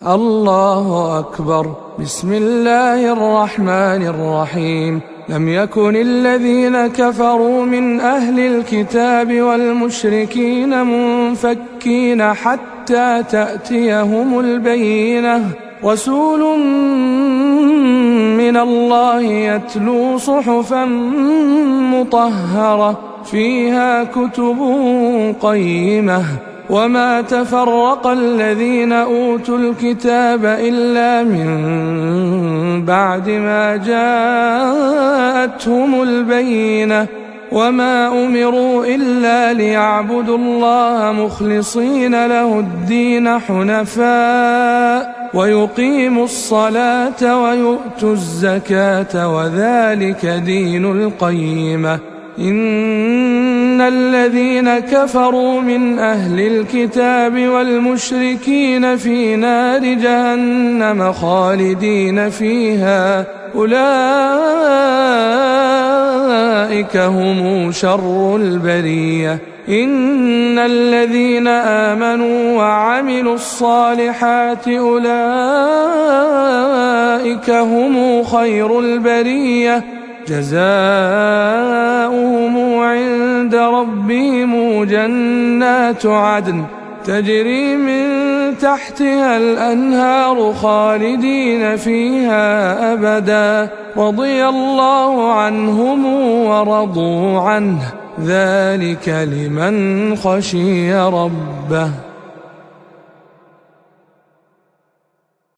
الله أكبر. بسم الله الرحمن الرحيم. لم يكن الذين كفروا من أهل الكتاب والمشركين منفكين حتى تأتيهم البينة. رسول من الله يتلو صحفا مطهرة فيها كتب قيمة. وما تفرق الذين أوتوا الكتاب إلا من بعد ما جاءتهم البينة. وما أمروا إلا ليعبدوا الله مخلصين له الدين حنفاء ويقيموا الصلاة ويؤتوا الزكاة وذلك دين القيمة. إن الذين كفروا من أهل الكتاب والمشركين في نار جهنم خالدين فيها أولئك هم شر البرية. إن الذين آمنوا وعملوا الصالحات أولئك هم خير البرية. جزاؤهم عند ربهم جنات عدن تجري من تحتها الأنهار خالدين فيها أبدا رضي الله عنهم ورضوا عنه ذلك لمن خشي ربه.